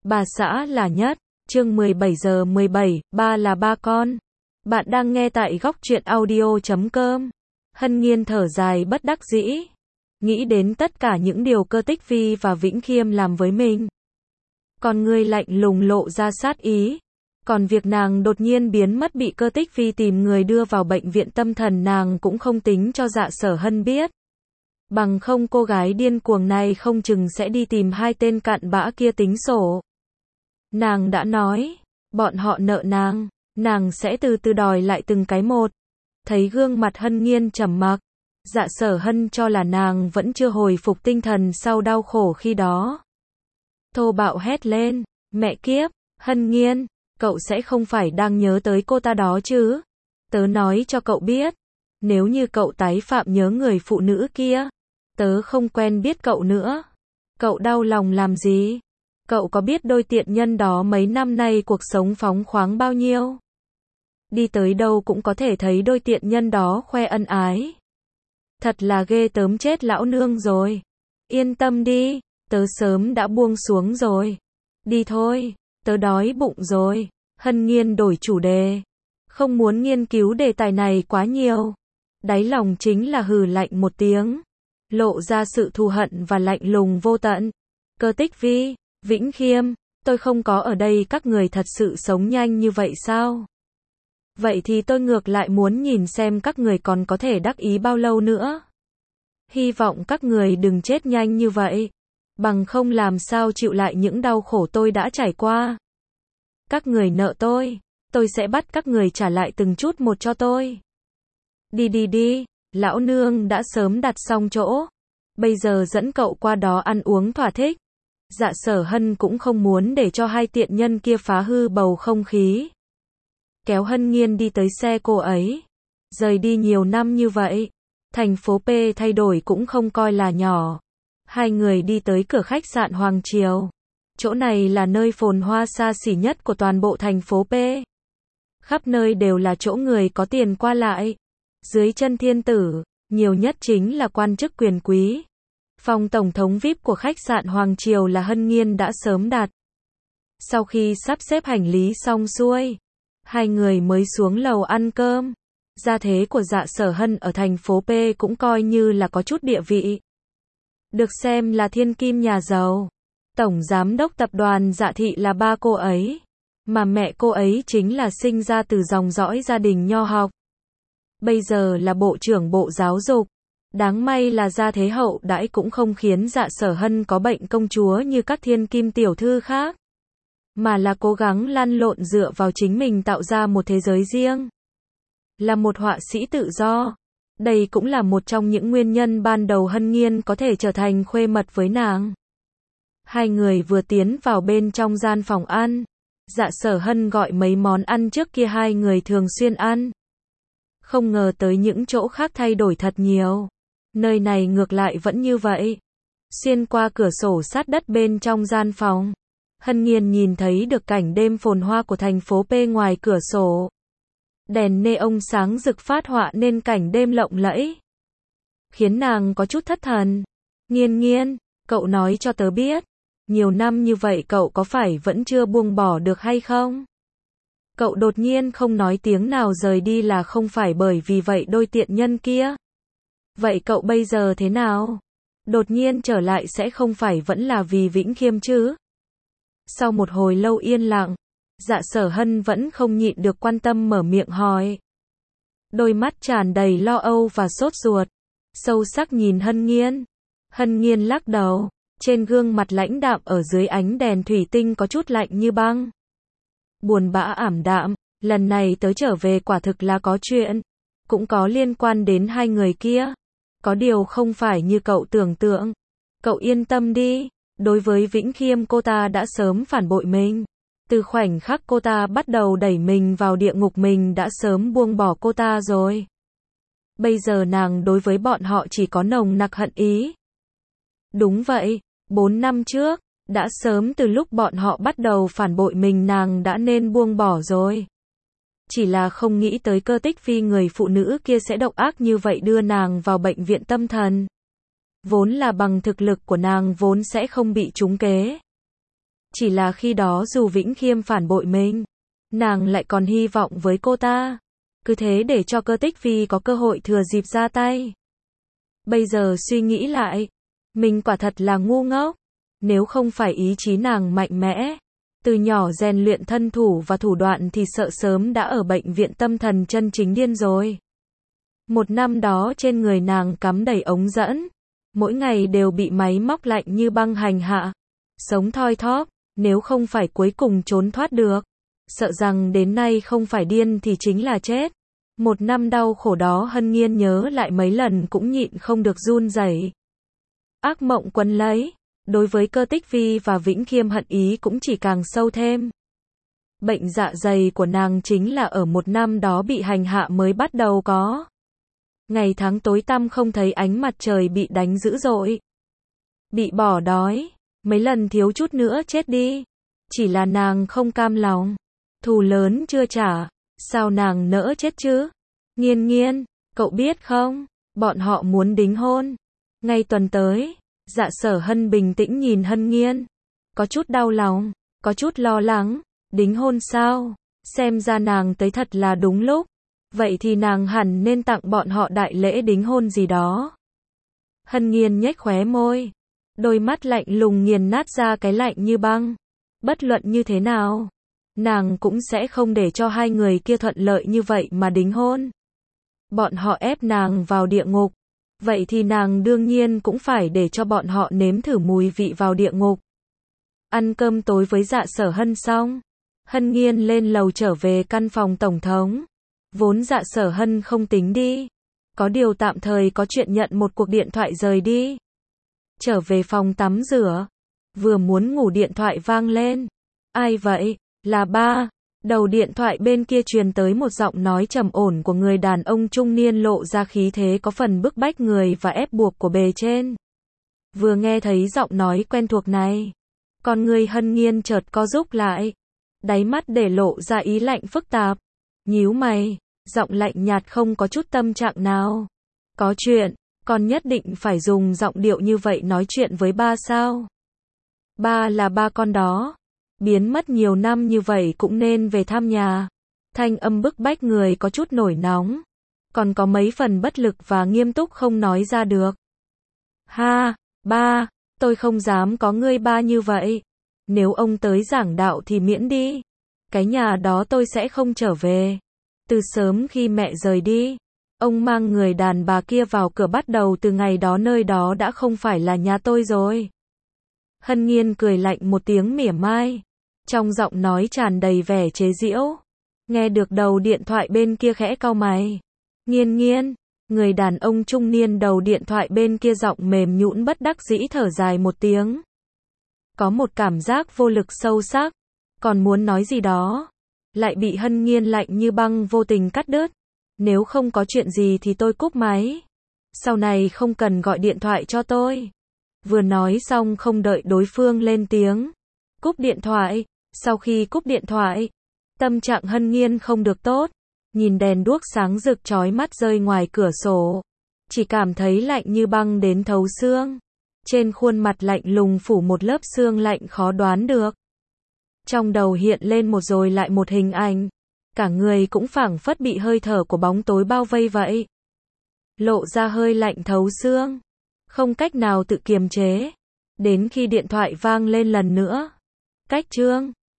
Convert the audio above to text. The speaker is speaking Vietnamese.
Bà xã là nhất. Chương 17 giờ 17, ba là ba con. Bạn đang nghe tại góc truyện audio.com. Hân Nhiên thở dài bất đắc dĩ. Nghĩ đến tất cả những điều Cơ Tích Vi và Vĩnh Khiêm làm với mình. Con người lạnh lùng lộ ra sát ý. Còn việc nàng đột nhiên biến mất bị Cơ Tích Vi tìm người đưa vào bệnh viện tâm thần nàng cũng không tính cho Dạ Sở Hân biết. Bằng không cô gái điên cuồng này không chừng sẽ đi tìm hai tên cặn bã kia tính sổ. Nàng đã nói, bọn họ nợ nàng sẽ từ từ đòi lại từng cái một. Thấy gương mặt Hân Nhiên trầm mặc, Dạ Sở Hân cho là nàng vẫn chưa hồi phục tinh thần sau đau khổ khi đó. Thô bạo hét lên, mẹ kiếp, Hân Nhiên, cậu sẽ không phải đang nhớ tới cô ta đó chứ? Tớ nói cho cậu biết, nếu như cậu tái phạm nhớ người phụ nữ kia, tớ không quen biết cậu nữa. Cậu đau lòng làm gì? Cậu có biết đôi tiện nhân đó mấy năm nay cuộc sống phóng khoáng bao nhiêu? Đi tới đâu cũng có thể thấy đôi tiện nhân đó khoe ân ái. Thật là ghê tởm chết lão nương rồi. Yên tâm đi, tớ sớm đã buông xuống rồi. Đi thôi, tớ đói bụng rồi. Hân Nhiên đổi chủ đề. Không muốn nghiên cứu đề tài này quá nhiều. Đáy lòng chính là hừ lạnh một tiếng. Lộ ra sự thù hận và lạnh lùng vô tận. Cơ Tích Vi, Vĩnh Khiêm, tôi không có ở đây các người thật sự sống nhanh như vậy sao? Vậy thì tôi ngược lại muốn nhìn xem các người còn có thể đắc ý bao lâu nữa. Hy vọng các người đừng chết nhanh như vậy. Bằng không làm sao chịu lại những đau khổ tôi đã trải qua. Các người nợ tôi sẽ bắt các người trả lại từng chút một cho tôi. Đi, lão nương đã sớm đặt xong chỗ. Bây giờ dẫn cậu qua đó ăn uống thỏa thích. Dạ Sở Hân cũng không muốn để cho hai tiện nhân kia phá hư bầu không khí. Kéo Hân Nhiên đi tới xe cô ấy. Rời đi nhiều năm như vậy, thành phố P thay đổi cũng không coi là nhỏ. Hai người đi tới cửa khách sạn Hoàng Triều. Chỗ này là nơi phồn hoa xa xỉ nhất của toàn bộ thành phố P. Khắp nơi đều là chỗ người có tiền qua lại. Dưới chân thiên tử, nhiều nhất chính là quan chức quyền quý. Phòng tổng thống VIP của khách sạn Hoàng Triều là Hân Nhiên đã sớm đặt. Sau khi sắp xếp hành lý xong xuôi, hai người mới xuống lầu ăn cơm. Gia thế của Dạ Sở Hân ở thành phố P cũng coi như là có chút địa vị. Được xem là thiên kim nhà giàu. Tổng giám đốc tập đoàn Dạ Thị là ba cô ấy. Mà mẹ cô ấy chính là sinh ra từ dòng dõi gia đình nho học. Bây giờ là bộ trưởng bộ giáo dục. Đáng may là gia thế hậu đãi cũng không khiến Dạ Sở Hân có bệnh công chúa như các thiên kim tiểu thư khác. Mà là cố gắng lăn lộn dựa vào chính mình tạo ra một thế giới riêng. Là một họa sĩ tự do. Đây cũng là một trong những nguyên nhân ban đầu Hân Nhiên có thể trở thành khuê mật với nàng. Hai người vừa tiến vào bên trong gian phòng ăn. Dạ Sở Hân gọi mấy món ăn trước kia hai người thường xuyên ăn. Không ngờ tới những chỗ khác thay đổi thật nhiều. Nơi này ngược lại vẫn như vậy. Xuyên qua cửa sổ sát đất bên trong gian phòng, Hân Nhiên nhìn thấy được cảnh đêm phồn hoa của thành phố P ngoài cửa sổ. Đèn neon sáng rực phát họa nên cảnh đêm lộng lẫy. Khiến nàng có chút thất thần. Nhiên, cậu nói cho tớ biết. Nhiều năm như vậy cậu có phải vẫn chưa buông bỏ được hay không? Cậu đột nhiên không nói tiếng nào rời đi là không phải bởi vì vậy đôi tiện nhân kia. Vậy cậu bây giờ thế nào? Đột nhiên trở lại sẽ không phải vẫn là vì Vĩnh Khiêm chứ? Sau một hồi lâu yên lặng, Dạ Sở Hân vẫn không nhịn được quan tâm mở miệng hỏi. Đôi mắt tràn đầy lo âu và sốt ruột, sâu sắc nhìn Hân Nhiên. Hân Nhiên lắc đầu, trên gương mặt lãnh đạm ở dưới ánh đèn thủy tinh có chút lạnh như băng. Buồn bã ảm đạm, lần này tớ trở về quả thực là có chuyện, cũng có liên quan đến hai người kia. Có điều không phải như cậu tưởng tượng. Cậu yên tâm đi, đối với Vĩnh Khiêm cô ta đã sớm phản bội mình. Từ khoảnh khắc cô ta bắt đầu đẩy mình vào địa ngục mình đã sớm buông bỏ cô ta rồi. Bây giờ nàng đối với bọn họ chỉ có nồng nặc hận ý. Đúng vậy, 4 năm trước, đã sớm từ lúc bọn họ bắt đầu phản bội mình nàng đã nên buông bỏ rồi. Chỉ là không nghĩ tới Cơ Tích Vi người phụ nữ kia sẽ độc ác như vậy đưa nàng vào bệnh viện tâm thần. Vốn là bằng thực lực của nàng vốn sẽ không bị trúng kế. Chỉ là khi đó dù Vĩnh Khiêm phản bội mình, nàng lại còn hy vọng với cô ta. Cứ thế để cho Cơ Tích Phi có cơ hội thừa dịp ra tay. Bây giờ suy nghĩ lại, mình quả thật là ngu ngốc. Nếu không phải ý chí nàng mạnh mẽ, từ nhỏ rèn luyện thân thủ và thủ đoạn thì sợ sớm đã ở bệnh viện tâm thần chân chính điên rồi. Một năm đó trên người nàng cắm đầy ống dẫn, mỗi ngày đều bị máy móc lạnh như băng hành hạ, sống thoi thóp, nếu không phải cuối cùng trốn thoát được, sợ rằng đến nay không phải điên thì chính là chết. Một năm đau khổ đó Hân Nghiên nhớ lại mấy lần cũng nhịn không được run rẩy. Ác mộng quấn lấy, đối với Cơ Tích Phi và Vĩnh Khiêm hận ý cũng chỉ càng sâu thêm. Bệnh dạ dày của nàng chính là ở một năm đó bị hành hạ mới bắt đầu có. Ngày tháng tối tăm không thấy ánh mặt trời, bị đánh dữ dội, bị bỏ đói, mấy lần thiếu chút nữa chết đi. Chỉ là nàng không cam lòng, thù lớn chưa trả, sao nàng nỡ chết chứ? Nghiên Nghiên, cậu biết không, bọn họ muốn đính hôn ngay tuần tới. Dạ Sở Hân bình tĩnh nhìn Hân Nghiên, có chút đau lòng, có chút lo lắng. Đính hôn sao? Xem ra nàng tới thật là đúng lúc. Vậy thì nàng hẳn nên tặng bọn họ đại lễ đính hôn gì đó. Hân Nghiên nhếch khóe môi, đôi mắt lạnh lùng nghiền nát ra cái lạnh như băng. Bất luận như thế nào, nàng cũng sẽ không để cho hai người kia thuận lợi như vậy mà đính hôn. Bọn họ ép nàng vào địa ngục, vậy thì nàng đương nhiên cũng phải để cho bọn họ nếm thử mùi vị vào địa ngục. Ăn cơm tối với Dạ Sở Hân xong, Hân Nghiên lên lầu trở về căn phòng tổng thống. Vốn Dạ Sở Hân không tính đi, có điều tạm thời có chuyện nhận một cuộc điện thoại rời đi. Trở về phòng tắm rửa, vừa muốn ngủ điện thoại vang lên. Ai vậy? Là ba. Đầu điện thoại bên kia truyền tới một giọng nói trầm ổn của người đàn ông trung niên, lộ ra khí thế có phần bức bách người và ép buộc của bề trên. Vừa nghe thấy giọng nói quen thuộc này, con người Hân Nghiên chợt co rúm lại, đáy mắt để lộ ra ý lạnh phức tạp. Nhíu mày, giọng lạnh nhạt không có chút tâm trạng nào. Có chuyện, con nhất định phải dùng giọng điệu như vậy nói chuyện với ba sao? Ba là ba con đó, biến mất nhiều năm như vậy cũng nên về thăm nhà. Thanh âm bức bách người có chút nổi nóng, còn có mấy phần bất lực và nghiêm túc không nói ra được. Ha, ba, tôi không dám có ngươi ba như vậy. Nếu ông tới giảng đạo thì miễn đi. Cái nhà đó tôi sẽ không trở về. Từ sớm khi mẹ rời đi, ông mang người đàn bà kia vào cửa, bắt đầu từ ngày đó nơi đó đã không phải là nhà tôi rồi. Hân Nghiên cười lạnh một tiếng mỉa mai, trong giọng nói tràn đầy vẻ chế giễu. Nghe được đầu điện thoại bên kia khẽ cau mày. Nghiên Nghiên, người đàn ông trung niên đầu điện thoại bên kia giọng mềm nhũn bất đắc dĩ thở dài một tiếng. Có một cảm giác vô lực sâu sắc, còn muốn nói gì đó, lại bị Hân Nghiên lạnh như băng vô tình cắt đứt. Nếu không có chuyện gì thì tôi cúp máy. Sau này không cần gọi điện thoại cho tôi. Vừa nói xong không đợi đối phương lên tiếng, cúp điện thoại. Sau khi cúp điện thoại, tâm trạng Hân Nghiên không được tốt, nhìn đèn đuốc sáng rực chói mắt rơi ngoài cửa sổ, chỉ cảm thấy lạnh như băng đến thấu xương. Trên khuôn mặt lạnh lùng phủ một lớp sương lạnh khó đoán được. Trong đầu hiện lên một rồi lại một hình ảnh, cả người cũng phảng phất bị hơi thở của bóng tối bao vây vậy. Lộ ra hơi lạnh thấu xương, không cách nào tự kiềm chế. Đến khi điện thoại vang lên lần nữa. Cách Trương,